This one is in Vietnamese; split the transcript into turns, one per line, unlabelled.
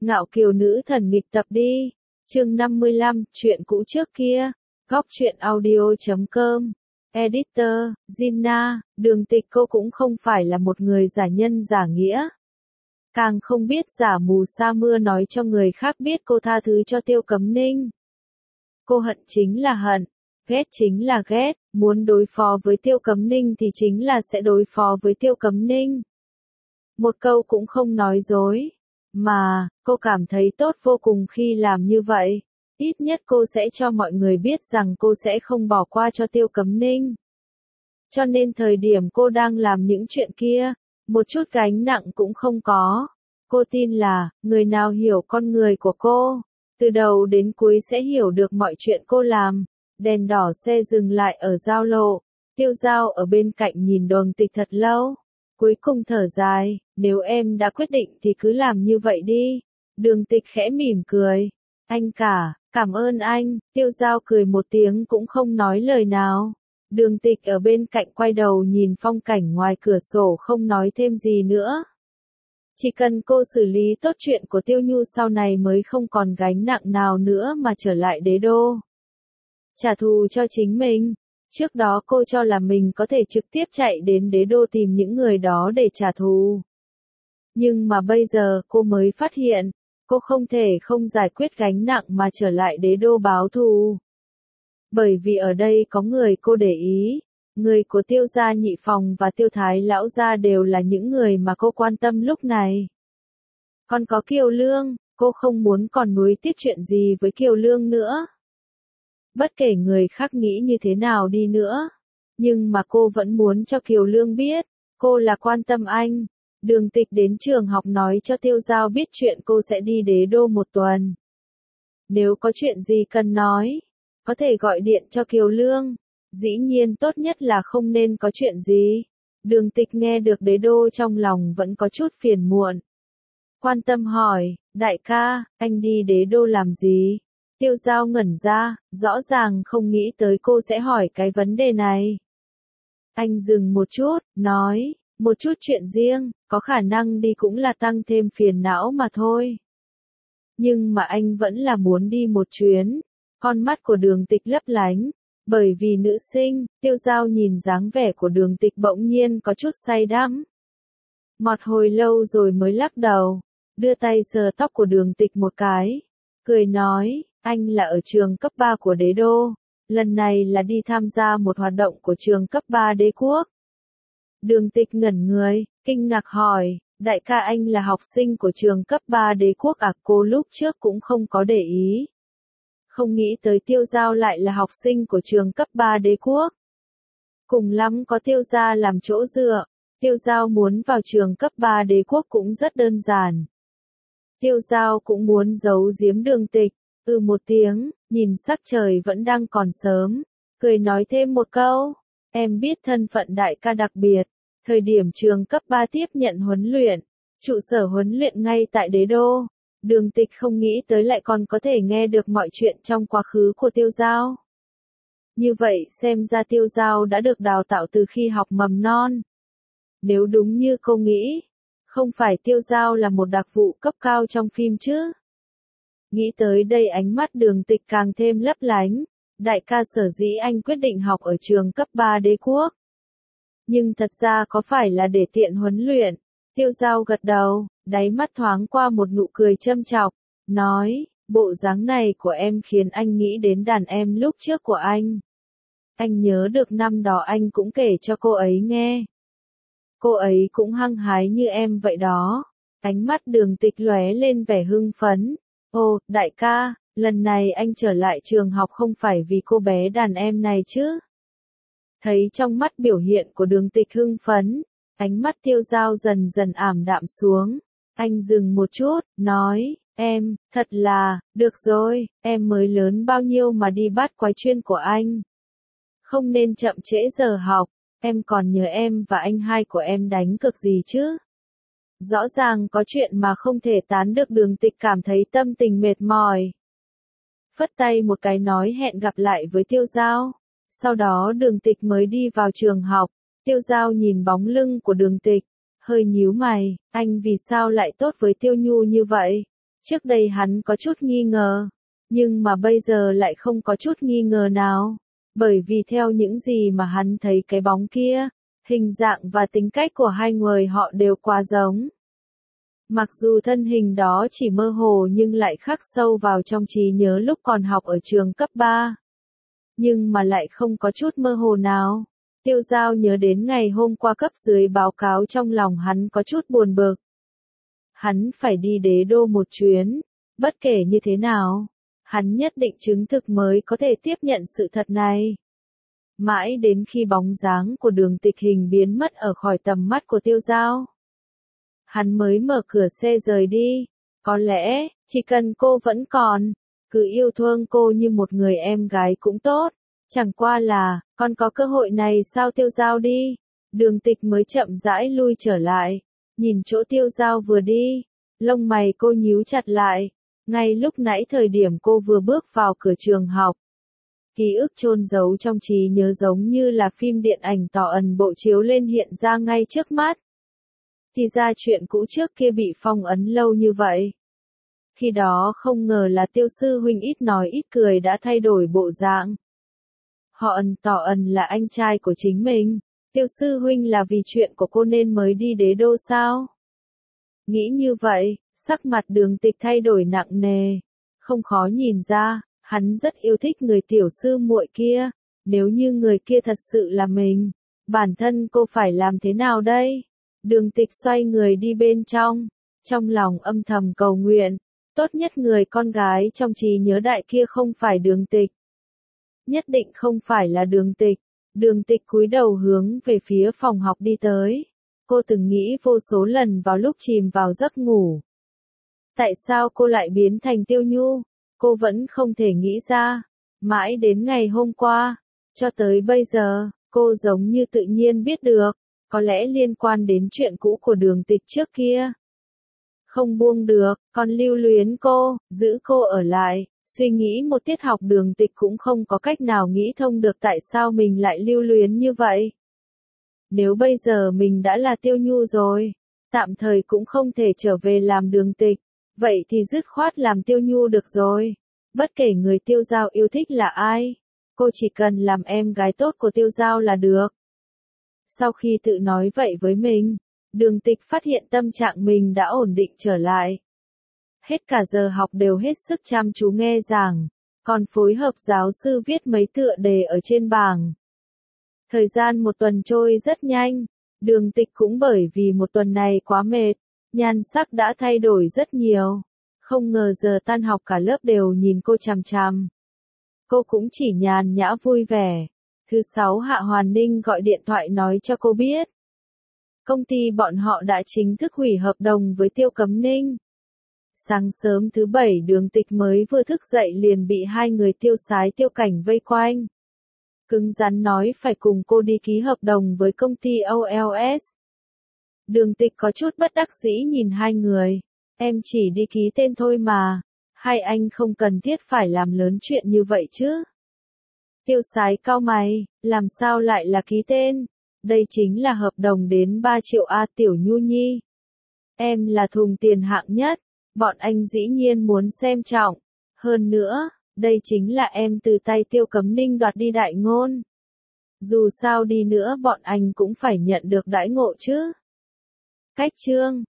Ngạo kiều nữ thần nghịch tập đi. Chương 55, chuyện cũ trước kia. Góc truyện audio.com. Editor, Gina, Đường Tịch cô cũng không phải là một người giả nhân giả nghĩa. Càng không biết giả mù sa mưa nói cho người khác biết cô tha thứ cho Tiêu Cấm Ninh. Cô hận chính là hận, ghét chính là ghét, muốn đối phó với Tiêu Cấm Ninh thì chính là sẽ đối phó với Tiêu Cấm Ninh. Một câu cũng không nói dối. Mà, cô cảm thấy tốt vô cùng khi làm như vậy. Ít nhất cô sẽ cho mọi người biết rằng cô sẽ không bỏ qua cho Tiêu Cấm Ninh. Cho nên thời điểm cô đang làm những chuyện kia, một chút gánh nặng cũng không có. Cô tin là, người nào hiểu con người của cô, từ đầu đến cuối sẽ hiểu được mọi chuyện cô làm. Đèn đỏ xe dừng lại ở giao lộ. Tiêu Giao ở bên cạnh nhìn Đường Tịch thật lâu. Cuối cùng thở dài, nếu em đã quyết định thì cứ làm như vậy đi. Đường Tịch khẽ mỉm cười. Anh cả, cảm ơn anh. Tiêu Giao cười một tiếng cũng không nói lời nào. Đường Tịch ở bên cạnh quay đầu nhìn phong cảnh ngoài cửa sổ không nói thêm gì nữa. Chỉ cần cô xử lý tốt chuyện của Tiêu Nhu sau này mới không còn gánh nặng nào nữa mà trở lại đế đô. Trả thù cho chính mình. Trước đó cô cho là mình có thể trực tiếp chạy đến đế đô tìm những người đó để trả thù. Nhưng mà bây giờ cô mới phát hiện, cô không thể không giải quyết gánh nặng mà trở lại đế đô báo thù. Bởi vì ở đây có người cô để ý, người của Tiêu gia nhị phòng và Tiêu thái lão gia đều là những người mà cô quan tâm lúc này. Còn có Kiều Lương, cô không muốn còn nuối tiếc chuyện gì với Kiều Lương nữa. Bất kể người khác nghĩ như thế nào đi nữa, nhưng mà cô vẫn muốn cho Kiều Lương biết, cô là quan tâm anh. Đường Tịch đến trường học nói cho Tiêu Giao biết chuyện cô sẽ đi đế đô một tuần. Nếu có chuyện gì cần nói, có thể gọi điện cho Kiều Lương. Dĩ nhiên tốt nhất là không nên có chuyện gì. Đường Tịch nghe được đế đô trong lòng vẫn có chút phiền muộn. Quan tâm hỏi, đại ca, anh đi đế đô làm gì? Tiêu Giao ngẩn ra, rõ ràng không nghĩ tới cô sẽ hỏi cái vấn đề này. Anh dừng một chút, nói, một chút chuyện riêng, có khả năng đi cũng là tăng thêm phiền não mà thôi. Nhưng mà anh vẫn là muốn đi một chuyến. Con mắt của Đường Tịch lấp lánh, bởi vì nữ sinh. Tiêu Giao nhìn dáng vẻ của Đường Tịch bỗng nhiên có chút say đắm. Một hồi lâu rồi mới lắc đầu, đưa tay sờ tóc của Đường Tịch một cái, cười nói, anh là ở trường cấp 3 của đế đô, lần này là đi tham gia một hoạt động của trường cấp 3 đế quốc. Đường Tịch ngẩn người, kinh ngạc hỏi, đại ca anh là học sinh của trường cấp 3 đế quốc à? Cô lúc trước cũng không có để ý. Không nghĩ tới Tiêu Giao lại là học sinh của trường cấp 3 đế quốc. Cùng lắm có Tiêu gia làm chỗ dựa, Tiêu Giao muốn vào trường cấp 3 đế quốc cũng rất đơn giản. Tiêu Giao cũng muốn giấu giếm Đường Tịch, một tiếng, nhìn sắc trời vẫn đang còn sớm, cười nói thêm một câu, em biết thân phận đại ca đặc biệt, thời điểm trường cấp 3 tiếp nhận huấn luyện, trụ sở huấn luyện ngay tại đế đô. Đường Tịch không nghĩ tới lại còn có thể nghe được mọi chuyện trong quá khứ của Tiêu Giao. Như vậy xem ra Tiêu Giao đã được đào tạo từ khi học mầm non. Nếu đúng như cô nghĩ, không phải Tiêu Giao là một đặc vụ cấp cao trong phim chứ? Nghĩ tới đây ánh mắt Đường Tịch càng thêm lấp lánh. Đại ca sở dĩ anh quyết định học ở trường cấp 3 đế quốc. Nhưng thật ra có phải là để tiện huấn luyện? Tiêu Giao gật đầu, đáy mắt thoáng qua một nụ cười châm chọc, nói, bộ dáng này của em khiến anh nghĩ đến đàn em lúc trước của anh. Anh nhớ được năm đó anh cũng kể cho cô ấy nghe. Cô ấy cũng hăng hái như em vậy đó. Ánh mắt Đường Tịch lóe lên vẻ hưng phấn. Ồ, đại ca, lần này anh trở lại trường học không phải vì cô bé đàn em này chứ? Thấy trong mắt biểu hiện của Đường Tịch hưng phấn, ánh mắt Tiêu Giao dần dần ảm đạm xuống. Anh dừng một chút, nói, em, thật là, được rồi, em mới lớn bao nhiêu mà đi bắt quái chuyên của anh. Không nên chậm trễ giờ học, em còn nhớ em và anh hai của em đánh cược gì chứ? Rõ ràng có chuyện mà không thể tán được. Đường Tịch cảm thấy tâm tình mệt mỏi. Phất tay một cái nói hẹn gặp lại với Tiêu Giao. Sau đó Đường Tịch mới đi vào trường học. Tiêu Giao nhìn bóng lưng của Đường Tịch, hơi nhíu mày, anh vì sao lại tốt với Tiêu Nhu như vậy? Trước đây hắn có chút nghi ngờ, nhưng mà bây giờ lại không có chút nghi ngờ nào, bởi vì theo những gì mà hắn thấy cái bóng kia, hình dạng và tính cách của hai người họ đều quá giống. Mặc dù thân hình đó chỉ mơ hồ nhưng lại khắc sâu vào trong trí nhớ lúc còn học ở trường cấp 3. Nhưng mà lại không có chút mơ hồ nào. Tiêu Giao nhớ đến ngày hôm qua cấp dưới báo cáo, trong lòng hắn có chút buồn bực. Hắn phải đi đế đô một chuyến, bất kể như thế nào, hắn nhất định chứng thực mới có thể tiếp nhận sự thật này. Mãi đến khi bóng dáng của Đường Tịch Hình biến mất ở khỏi tầm mắt của Tiêu Giao, hắn mới mở cửa xe rời đi. Có lẽ, chỉ cần cô vẫn còn, cứ yêu thương cô như một người em gái cũng tốt. Chẳng qua là, còn có cơ hội này sao? Tiêu Giao đi. Đường Tịch mới chậm rãi lui trở lại. Nhìn chỗ Tiêu Giao vừa đi, lông mày cô nhíu chặt lại. Ngay lúc nãy thời điểm cô vừa bước vào cửa trường học, ký ức chôn giấu trong trí nhớ giống như là phim điện ảnh tỏ ẩn bộ chiếu lên hiện ra ngay trước mắt. Thì ra chuyện cũ trước kia bị phong ấn lâu như vậy. Khi đó không ngờ là Tiêu sư huynh ít nói ít cười đã thay đổi bộ dạng. Họ tỏ ẩn là anh trai của chính mình. Tiêu sư huynh là vì chuyện của cô nên mới đi đế đô sao? Nghĩ như vậy, sắc mặt Đường Tịch thay đổi nặng nề. Không khó nhìn ra, hắn rất yêu thích người tiểu sư muội kia. Nếu như người kia thật sự là mình, bản thân cô phải làm thế nào đây? Đường Tịch xoay người đi bên trong lòng âm thầm cầu nguyện, tốt nhất người con gái trong trí nhớ đại kia không phải Đường Tịch. Nhất định không phải là Đường Tịch. Đường Tịch cúi đầu hướng về phía phòng học đi tới. Cô từng nghĩ vô số lần vào lúc chìm vào giấc ngủ. Tại sao cô lại biến thành Tiêu Nhu? Cô vẫn không thể nghĩ ra. Mãi đến ngày hôm qua, cho tới bây giờ, cô giống như tự nhiên biết được. Có lẽ liên quan đến chuyện cũ của Đường Tịch trước kia. Không buông được, còn lưu luyến cô, giữ cô ở lại. Suy nghĩ một tiết học Đường Tịch cũng không có cách nào nghĩ thông được tại sao mình lại lưu luyến như vậy. Nếu bây giờ mình đã là Tiêu Nhu rồi, tạm thời cũng không thể trở về làm Đường Tịch, vậy thì dứt khoát làm Tiêu Nhu được rồi. Bất kể người Tiêu Giao yêu thích là ai, cô chỉ cần làm em gái tốt của Tiêu Giao là được. Sau khi tự nói vậy với mình, Đường Tịch phát hiện tâm trạng mình đã ổn định trở lại. Hết cả giờ học đều hết sức chăm chú nghe giảng, còn phối hợp giáo sư viết mấy tựa đề ở trên bảng. Thời gian một tuần trôi rất nhanh, Đường Tịch cũng bởi vì một tuần này quá mệt, nhan sắc đã thay đổi rất nhiều. Không ngờ giờ tan học cả lớp đều nhìn cô chằm chằm. Cô cũng chỉ nhàn nhã vui vẻ. Thứ 6 Hạ Hoàn Ninh gọi điện thoại nói cho cô biết. Công ty bọn họ đã chính thức hủy hợp đồng với Tiêu Cấm Ninh. Sáng sớm thứ 7 Đường Tịch mới vừa thức dậy liền bị hai người Tiêu Sái Tiêu Cảnh vây quanh. Cứng rắn nói phải cùng cô đi ký hợp đồng với công ty OLS. Đường Tịch có chút bất đắc dĩ nhìn hai người. Em chỉ đi ký tên thôi mà. Hai anh không cần thiết phải làm lớn chuyện như vậy chứ. Tiêu Sái cau mày, làm sao lại là ký tên? Đây chính là hợp đồng đến 3 triệu A Tiểu Nhu Nhi. Em là thùng tiền hạng nhất. Bọn anh dĩ nhiên muốn xem trọng. Hơn nữa, đây chính là em từ tay Tiêu Cấm Ninh đoạt đi đại ngôn. Dù sao đi nữa bọn anh cũng phải nhận được đãi ngộ chứ. Cách chương